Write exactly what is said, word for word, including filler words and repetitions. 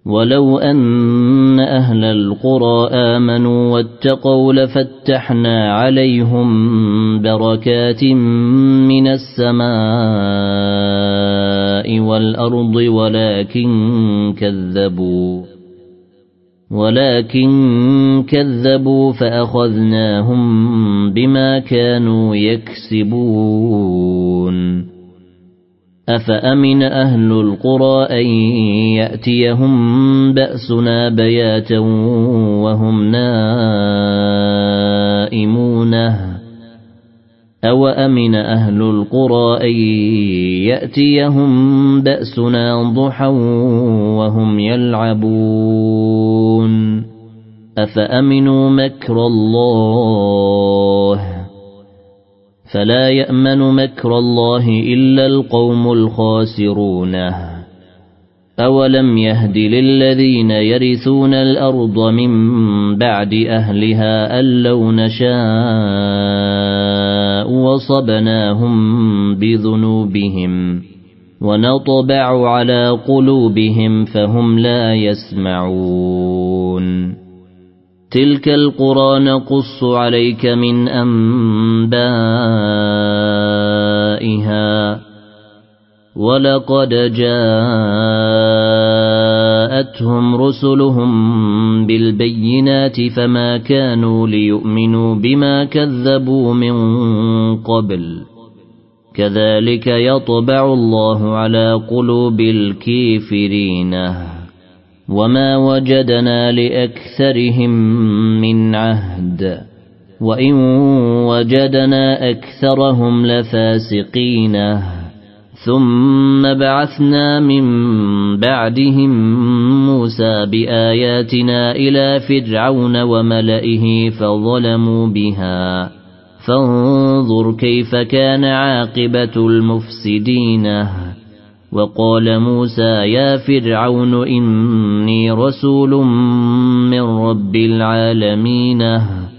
ولو أن أهل القرى آمنوا واتقوا لفتحنا عليهم بركات من السماء والأرض ولكن كذبوا ولكن كذبوا فأخذناهم بما كانوا يكسبون أفأمن أهل القرى أن يأتيهم بأسنا بياتا وهم نائمون أو أمن أهل القرى أن يأتيهم بأسنا ضحى وهم يلعبون أفأمنوا مكر الله فلا يأمن مكر الله إلا القوم الخاسرون أولم يهد للذين يرثون الأرض من بعد أهلها أن لو نشاء وصبناهم بذنوبهم ونطبع على قلوبهم فهم لا يسمعون تلك القرى نقص عليك من أنبائها ولقد جاءتهم رسلهم بالبينات فما كانوا ليؤمنوا بما كذبوا من قبل كذلك يطبع الله على قلوب الكافرين وما وجدنا لأكثرهم من عهد وإن وجدنا أكثرهم لفاسقين ثم بعثنا من بعدهم موسى بآياتنا إلى فرعون وملئه فظلموا بها فانظر كيف كان عاقبة المفسدين وقال موسى يا فرعون إني رسول من رب العالمين